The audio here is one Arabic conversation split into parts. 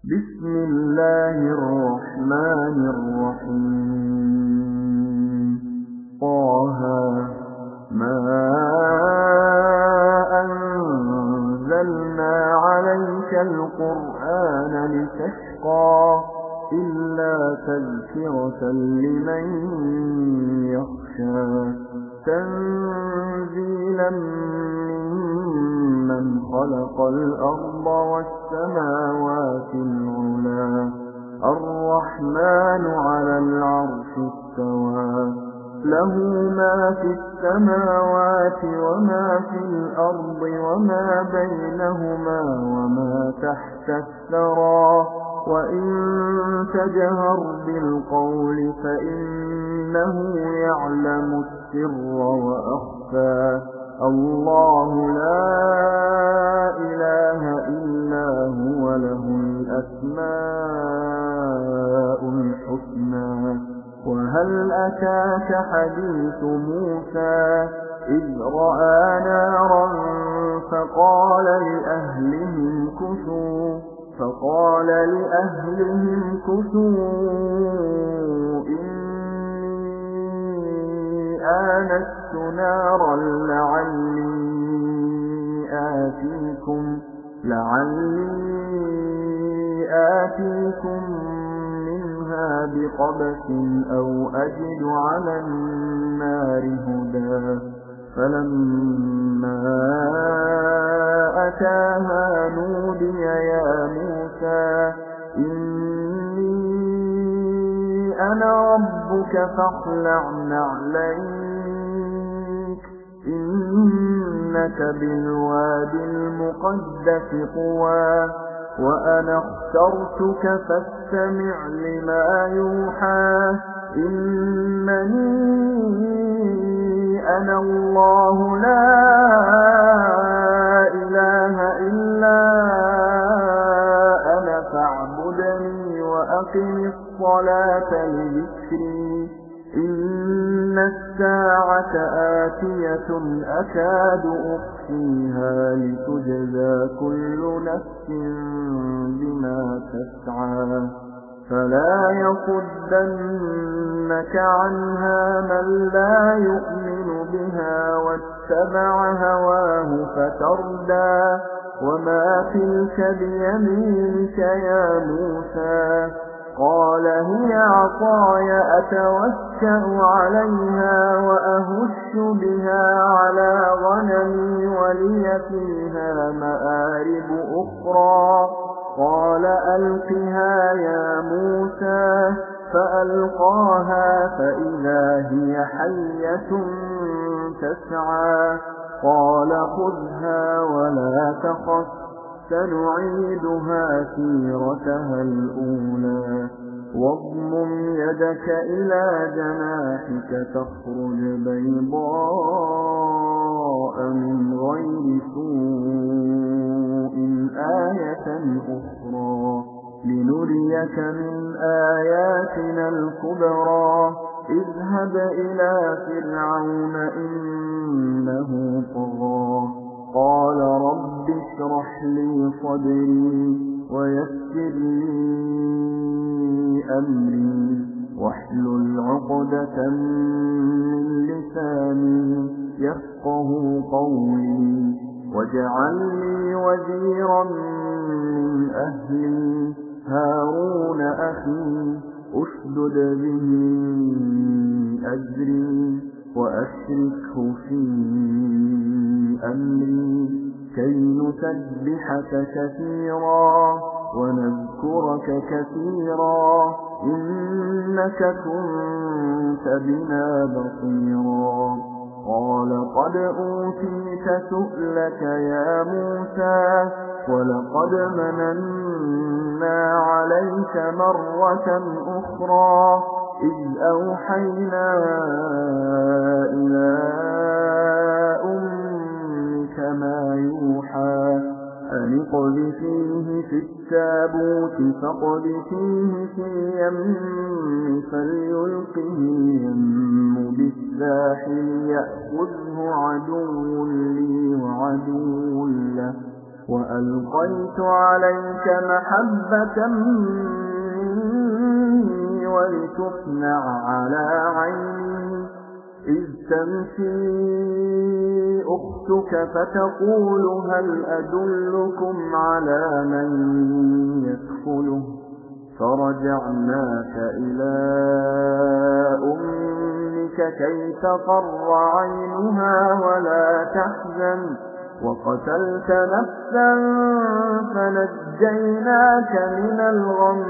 بسم الله الرحمن الرحيم طه ما أنزلنا عليك القرآن لتشقى إلا تذكرة لمن يخشى تنزيلا ممن خلق الأرض والسماوات العلى الرحمن على العرش استوى له ما في السماوات وما في الأرض وما بينهما وما تحت الثرى وإن تجهر بالقول فإنه يعلم السر وأخفى الله لا إله إلا هو له الأسماء الحسنى وهل أتاك حديث موسى إذ رأى نارا فقال لأهلهم كثوا إني آنست نارا لعلي آتيكم منها بقبس أو أجد على النار هدى فلما أتاها نودي يا موسى إني أنا ربك فاخلع نعليك إنك بالواد المقدس طوى وأنا اخترتك فاستمع لما يوحى إنني أنا الله لا إله إلا أنا فاعبدني وأقم الصلاة لذكري إن الساعة آتية أكاد أخفيها لتجزى كل نفس بما تسعى فلا يصدنك عنها من لا يؤمن بها واتبع هواه فتردى وما تلك بيمينك يا موسى قال هي عصاي أتوكأ عليها وأهش بها على غنمي ولي فيها مآرب أخرى قال ألقها يا موسى فألقاها فإذا هي حية تسعى قال خذها ولا تخف سنعيدها سيرتها الأولى واضمم يدك إلى جناحك تخرج بيضاء من غير سوء آية أخرى لنريك من آياتنا الكبرى اذهب إلى فرعون إنه طغى قال رب اشرح لي صدري ويسر لي أمري واحلل عقدة من لساني يفقه قولي واجعل لي وزيرا من أهلي هارون أخي أشدد به أجري وأشركه في أمري كي نسبحك كثيرا ونذكرك كثيرا إنك كنت بنا بصيرا قال قد أوتيت سؤلك يا موسى ولقد مننا عليك مرة أخرى إذ أوحينا إلى أمك ما يوحى أن اقذفيه في التابوت فاقذفيه في اليم فليلقه اليم بالساحل يأخذه عدو لي وعدو له وألقيت عليك محبة مني ولتصنع على عيني إذ تمشي أختك فتقول هل أدلكم على من يكفله فرجعناك إلى أمك كي تقر عينها ولا تحزن وقتلت نفسا فنجيناك من الغم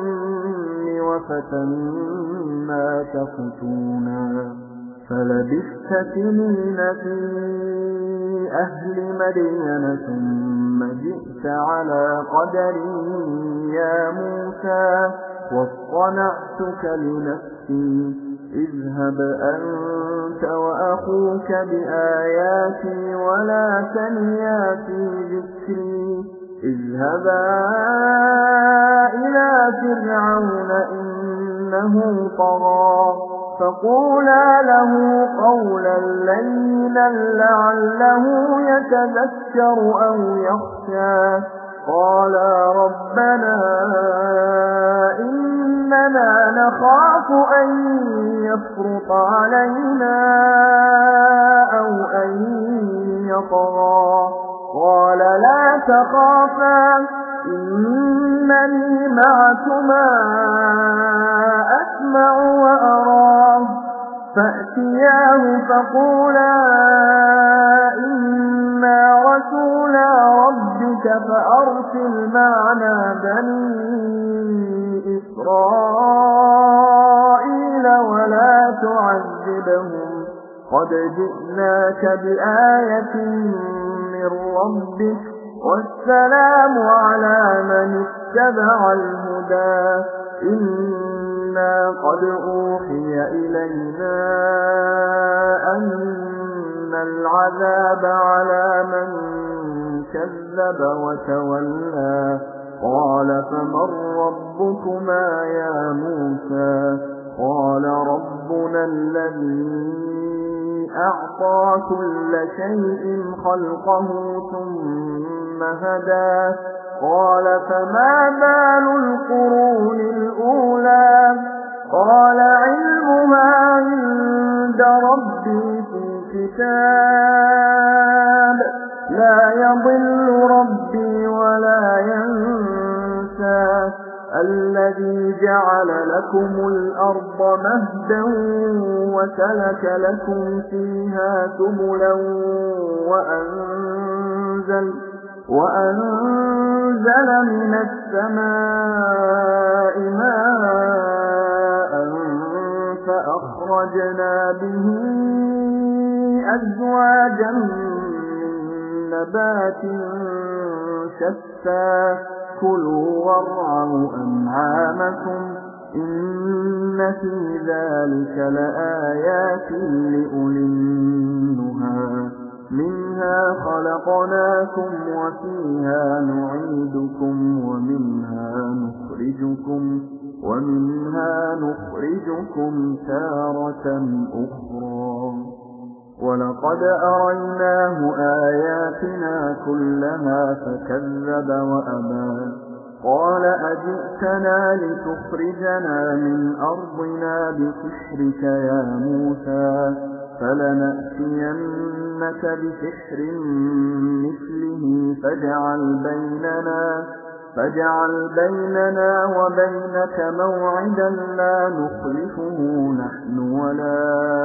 وفتناك فتونا فلبثت سنين في أهل مدين ثم جئت على قدري يا موسى واصطنعتك لنفسي اذهب أنت وأخوك بآياتي ولا تنيا في ذكري اذهبا إلى فرعون إنه طغى فقولا له قولا لينا لعله يتذكر أو يخشى قالا ربنا إننا نخاف أن يفرط علينا أو أن يطغى قال لا تخافا إنني معكما أسمع وأرى فأتياه فقولا إنا رسولا ربك فأرسل معنا بني إسرائيل ولا تعذبهم قد جئناك بآية من ربك والسلام على من اتبع الهدى إنا قد أوحي إلينا أن العذاب على من كذب وتولى قال فمن ربكما يا موسى قال ربنا الذي أعطى كل شيء خلقه ثم هدى قال فما بال القرون الأولى قال علمها عند ربي في كتاب لا يضل ربي ولا ينسى الذي جعل لكم الأرض مهدا وسلك لكم فيها سبلا وأنزل من السماء ماء فأخرجنا به أزواجا من نبات شتى كلوا وارعوا أنعامكم إن في ذلك لآيات لأولي النهى منها خلقناكم وفيها نعيدكم ومنها نخرجكم تارة أخرى ولقد أريناه آياتنا كلها فكذب وأبى قال أجئتنا لتخرجنا من أرضنا بسحرك يا موسى فلنأتينك بسحر مثله فاجعل بيننا وبينك موعدا لا نخلفه نحن ولا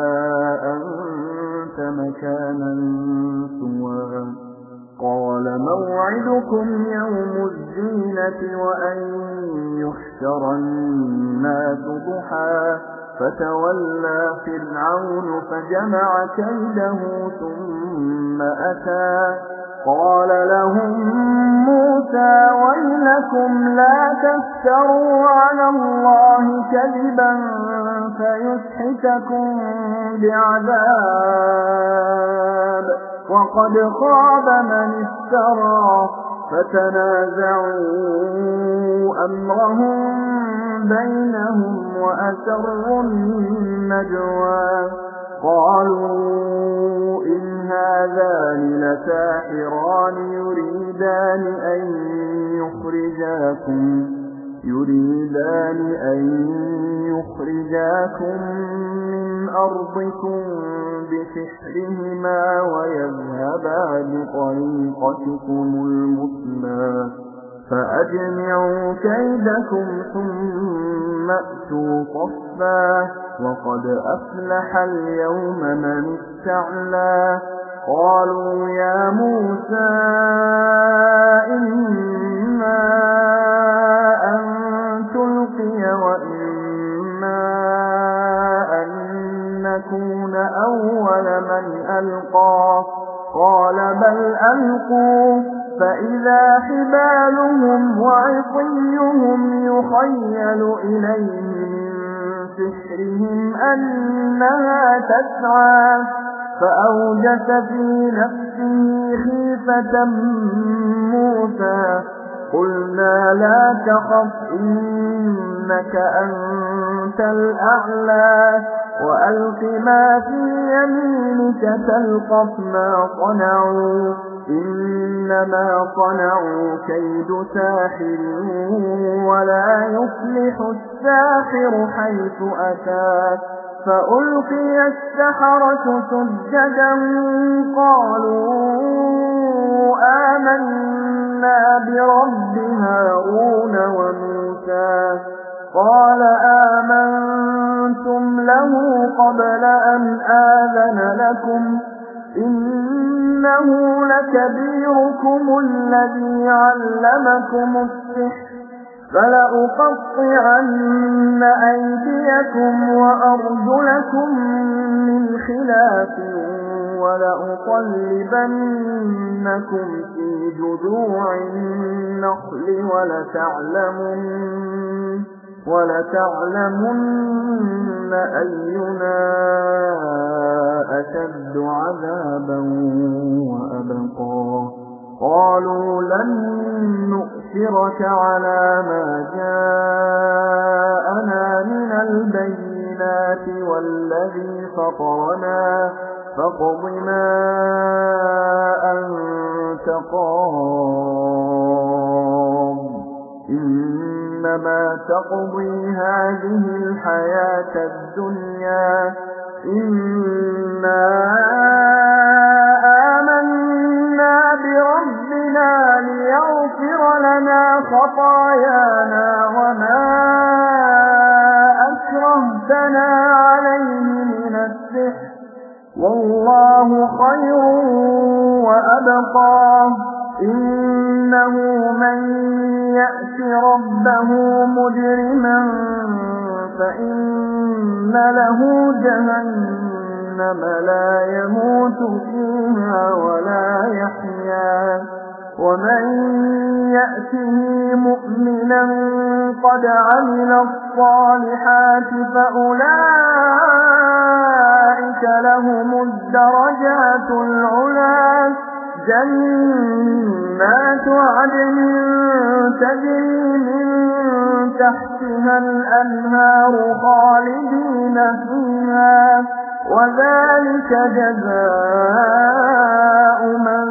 أنت مكانا سوى قال موعدكم يوم الزينة وأن يحشر الناس ضحى فتولى فرعون فجمع كيده ثم أتى قال لهم موسى ويلكم لا تفتروا على الله كذبا فيسحتكم بعذاب وقد خاب من افترى فتنازعوا أمرهم بينهم وأسروا النجوى قالوا إن هذان لساحران يريدان أن يخرجاكم من أرضكم بسحرهما ويذهبا بطريقتكم المثلى فأجمعوا كيدكم ثم أتوا صفا وقد أفلح اليوم من استعلى قالوا يا موسى إما أن تلقي وإما أن نكون أول من ألقى قال بل ألقوا فإذا حبالهم وعصيهم يخيل إليه من سحرهم أنها تسعى فأوجس في نفسه خيفة موسى قلنا لا تخف إنك أنت الأعلى وألق ما في يمينك تلقف ما صنعوا إنما صنعوا كيد ساحر ولا يفلح الساحر حيث أتى فألقي السحرة سجدا قالوا آمنا برب هارون وموسى قال آمنتم له قبل أن آذن لكم إنه لكبيركم الذي علمكم السحر فلأقطعن أيديكم وأرجلكم من خلاف ولأصلبنكم في جذوع النخل ولتعلمن أينا أشد عذابا وأبقى قالوا لن نؤثرك على ما جاءنا من البينات والذي فطرنا فاقض ما أنت قاض إنما تقضي هذه الحياة الدنيا إنا آمنا بربنا ليغفر لنا خطايانا وما أكرهتنا عليه من السحر والله خير وأبقى إنه من يأت ربه مجرما فإن له جهنم لا يموت فيها ولا يحيا ومن يأته مؤمنا قد عمل الصالحات فأولئك لهم الدرجات العلى جنات عدن تجري من تحتها الأنهار خالدين فيها وذلك جزاء من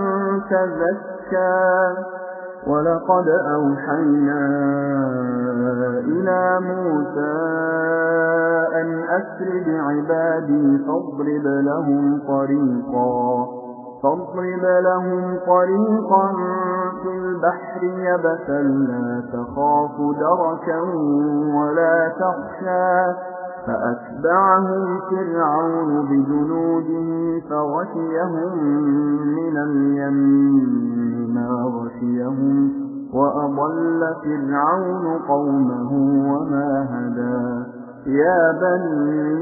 تزكى ولقد أوحينا إلى موسى أن أسر بعبادي فاضرب لهم طريقا في البحر يبسا لا تخاف دركا ولا تخشى فأتبعهم فرعون بجنوده فغشيهم من اليم ما غشيهم وأضل فرعون قومه وما هدى يا بني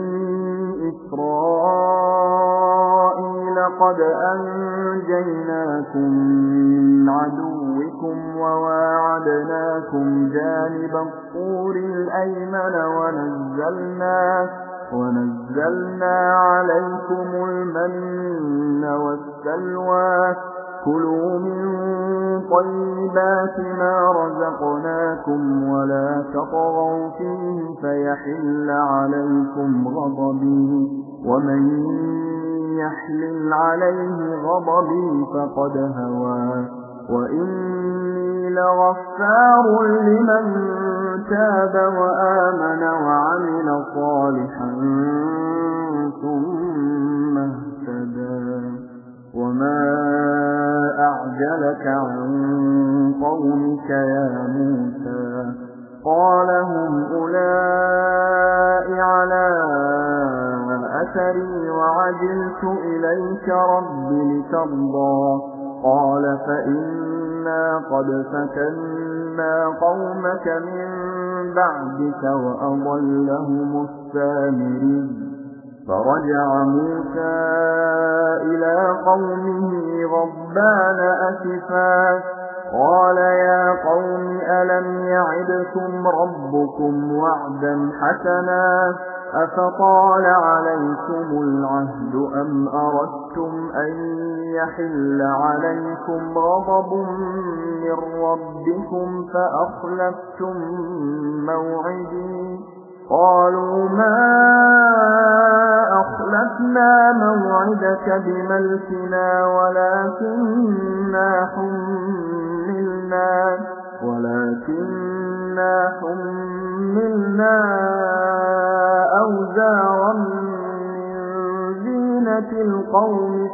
إسرائيل قد أنجيناكم من عدوكم وواعدناكم جانب الطور الأيمن ونزلنا عليكم المن والسلوى كلوا من طيبات ما رزقناكم ولا تطغوا فيه فيحل عليكم غضبي ومن يحلل عليه غضبي فقد هوى وإني لغفار لمن تاب وآمن وعمل صالحا ثم اهتدى وما أعجلك عن قومك يا موسى قال هم أولئك على أثري وعجلت إليك رب لترضى قال فإنا قد فتنا قومك من بعدك وأضلهم السامري فرجع موسى إلى قومه غضبان أسفا قال يا قوم ألم يعدكم ربكم وعدا حسنا أفطال عليكم العهد أم أردتم أن يحل عليكم غضب من ربكم فأخلفتم موعدي قالوا ما أخلفنا موعدك بملكنا ولكننا حملنا أوزارا من زينة القوم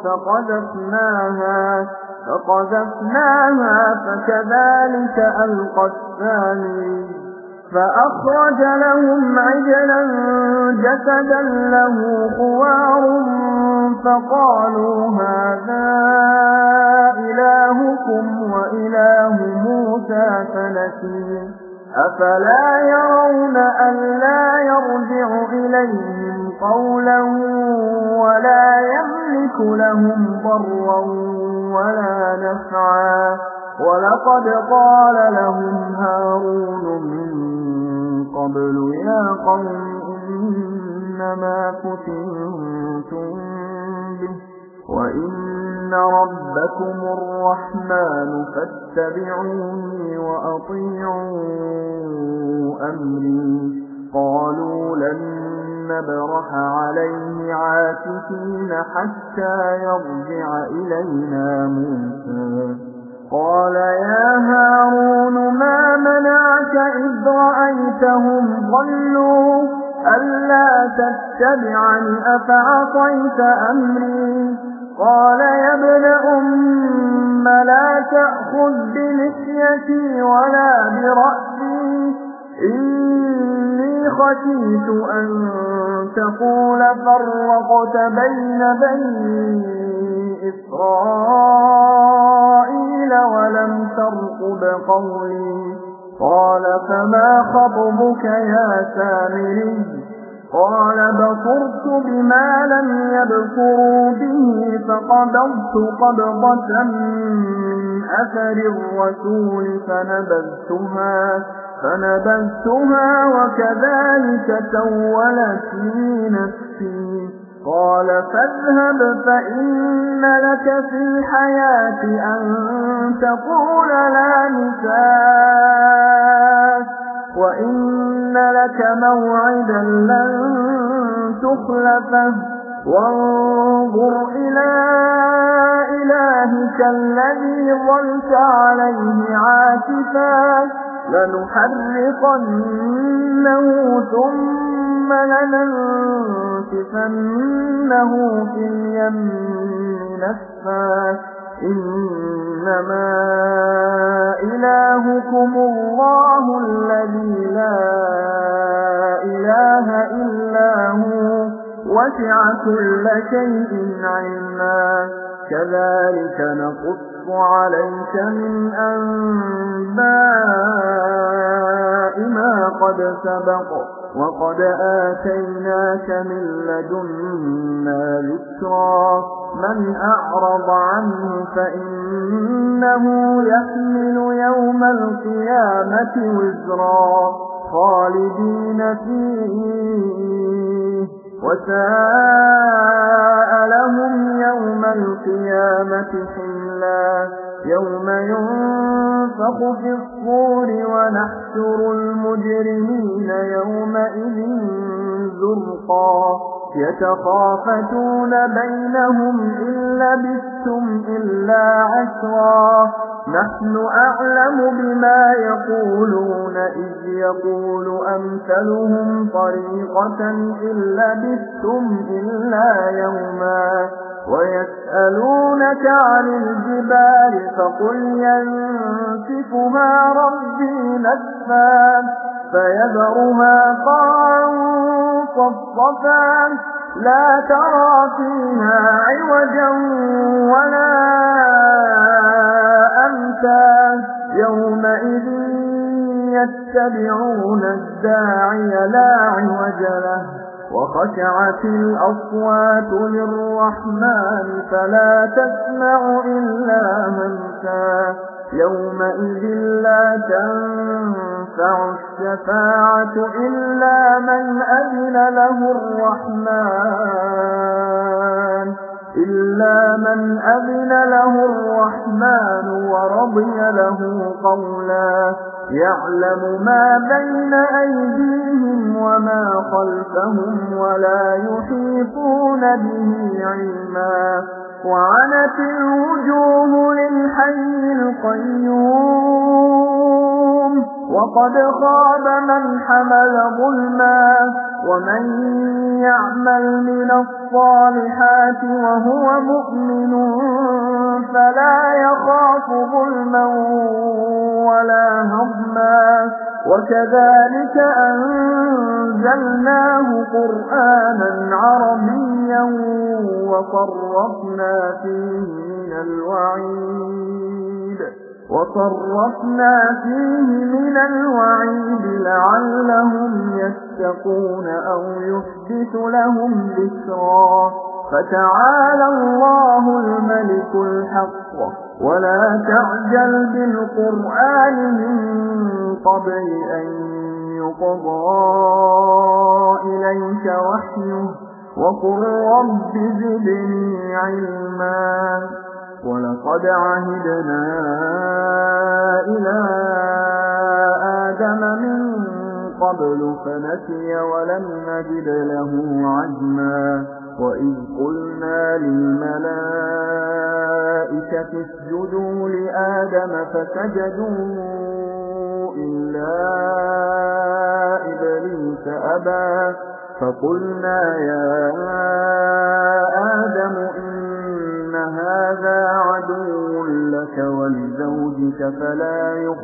فقذفناها فكذلك ألقى السامري فأخرج لهم عجلا جسدا له خوار فقالوا هذا إلهكم وإله موسى فنسي أفلا يرون ألا يرجع إليهم قولا ولا يملك لهم ضرا ولا نفعا ولقد قال لهم هارون من قبل يا قوم إنما فتنتم به وإن ربكم الرحمن فاتبعوني وأطيعوا أمري قالوا لن نبرح عليه عاكفين حتى يرجع إلينا موسى قال يا هارون ما منعك إذ رأيتهم ضلوا ألا تتبعني أفعصيت أمري قال يا ابن أم لا تأخذ بلحيتي ولا برأسي إني خشيت أن تقول فرقت بين بني إسرائيل ولم ترقب قولي قال فما خطبك يا سامري قال بصرت بما لم يبصروا به فقبضت قبضة من أثر الرسول فنبذتها وكذلك سولت لي نفسي قال فاذهب فإن لك في الحياة أن تقول لا مساس وإن لك موعدا لن تخلفه وانظر إلى إلهك الذي ظلت عليه عاكفا لنحرقنه ثم لننسفنه في اليم نسفا إنما إلهكم الله الذي لا إله إلا هو وسع كل شيء علما كذلك نقص عليك من أنباء ما قد سبق وقد آتيناك من لدنا ذكرا من أعرض عنه فإنه يحمل يوم القيامة وزرا خالدين فيه وساء لهم يوم القيامة حملا يوم ينفخ ينفخ في الصور ونحشر المجرمين يومئذ زرقا يتخافتون بينهم إن لبثتم إلا عشرا نحن أعلم بما يقولون إذ يقول أمثلهم طريقة إن لبثتم إلا يوما ويسألونك عن الجبال فقل ينسفها ربي نسفا فيذرها قاعا صفصفا لا ترى فيها عوجا ولا أمتا يومئذ يتبعون الداعي لا عوج له وخشعت الأصوات للرحمن فلا تسمع إلا همسا يومئذ لا تنفع الشفاعة إلا من أذن له الرحمن ورضي له قولا يعلم ما بين أيديهم وما خلفهم ولا يحيطون به علما وعنت الوجوه للحي القيوم وقد خاب من حمل ظلما ومن يعمل من الصالحات وهو مؤمن فلا يخاف ظلما ولا هضما وكذلك أنزلناه قرآنا عربيا وصرفنا فيه من الوعيد لعلهم يتقون أو يحدث لهم ذكرا فتعالى الله الملك الحق ولا تعجل بالقرآن من قبل أن يقضى إليك وحيه وقل رب زدني علما ولقد عهدنا إلى آدم من قبل فنسي ولم نجد له عزما وإذ قلنا للملائكة اسجدوا لآدم فسجدوا إلا إبليس أبى فقلنا يا آدم إن هذا عدو لك ولزوجك فلا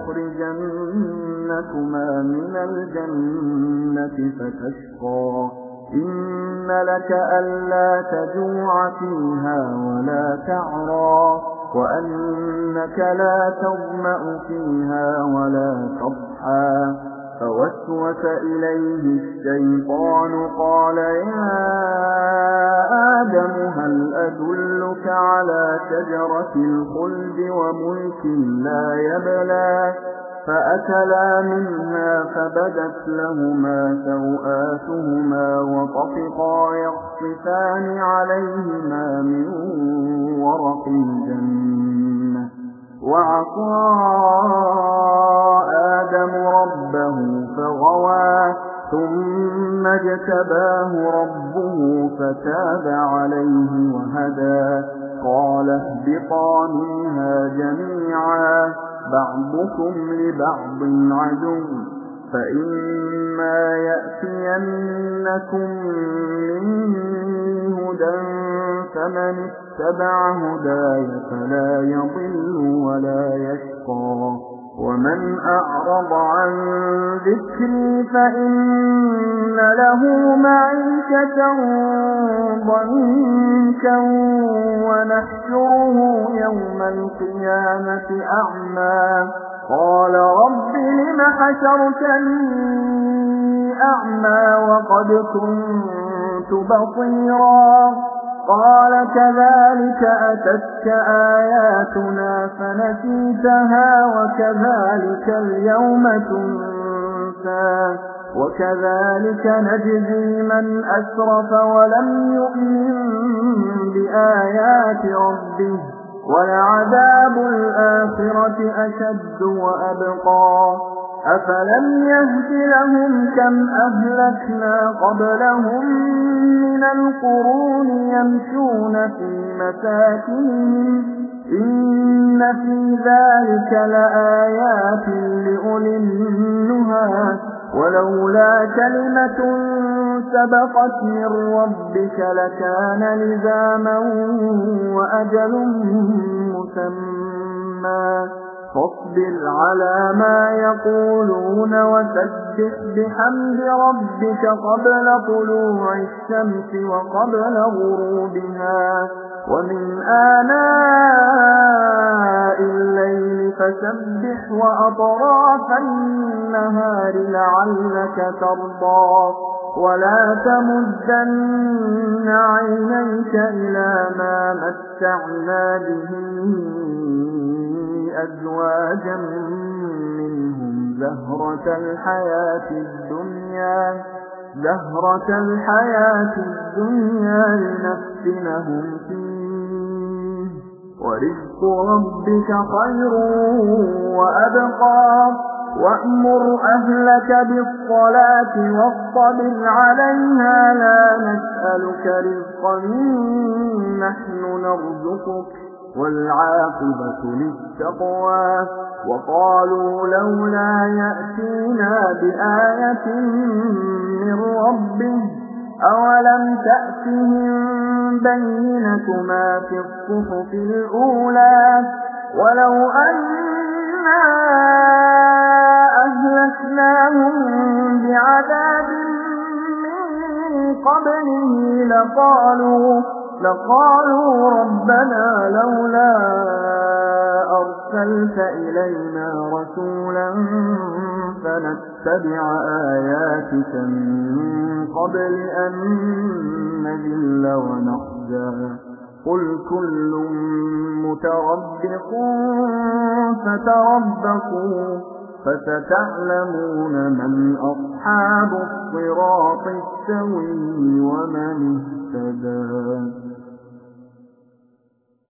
يخرجنكما من الجنة فتشقى إن لك ألا تجوع فيها ولا تعرى وأنك لا تظمأ فيها ولا تضحى فوسوس إليه الشيطان قال يا آدم هل أدلك على شجرة الخلد وملك لا يبلى فأكلا منها فبدت لهما سوآتهما وطفقا يخصفان عليهما من ورق الجنة وعصى آدم ربه فغوى ثم اجتباه ربه فتاب عليه وهدى قال اهبطا منها جميعا بعضكم لبعض عدو فإما يأتينكم مني هدى فمن اتبع هداي فلا يضل ولا يشقى ومن أعرض عن ذكري فإن له معيشة ضنكا ونحشره يوم القيامة أعمى قال رب لم حشرتني أعمى وقد كنت بصيرا قال كذلك أتتك آياتنا فنسيتها وكذلك اليوم تنسى وكذلك نجزي من أسرف ولم يؤمن بآيات ربه ولعذاب الآخرة أشد وأبقى أفلم يهد لهم كم أهلكنا قبلهم من القرون يمشون في مساكنهم إن في ذلك لآيات لأولي النهى ولولا كلمة سبقت من ربك لكان لزاما وأجل مسمى فاصبر على ما يقولون وسبح بحمد ربك قبل طلوع الشمس وقبل غروبها ومن آناء الليل فسبح وأطراف النهار لعلك ترضى ولا تمدن عينيك إلى ما متعنا به أزواجا منهم زهرة الحياة الدنيا لنفتنهم فيه ورزق ربك خير وأبقى وأمر أهلك بالصلاة واصطبر عليها لا نسألك رزقا نحن نرزقك والعاقبة للتقوى وقالوا لولا يأتينا بآية من ربه أولم تأتهم بينة ما في الصحف الأولى ولو أنا أهلكناهم بعذاب من قبله لقالوا ربنا لولا أرسلت إلينا رسولا فنتبع آياتك من قبل أن نذل ونخزى قل كل متربص فتربصوا فستعلمون من أصحاب الصراط السوي ومن اهتدى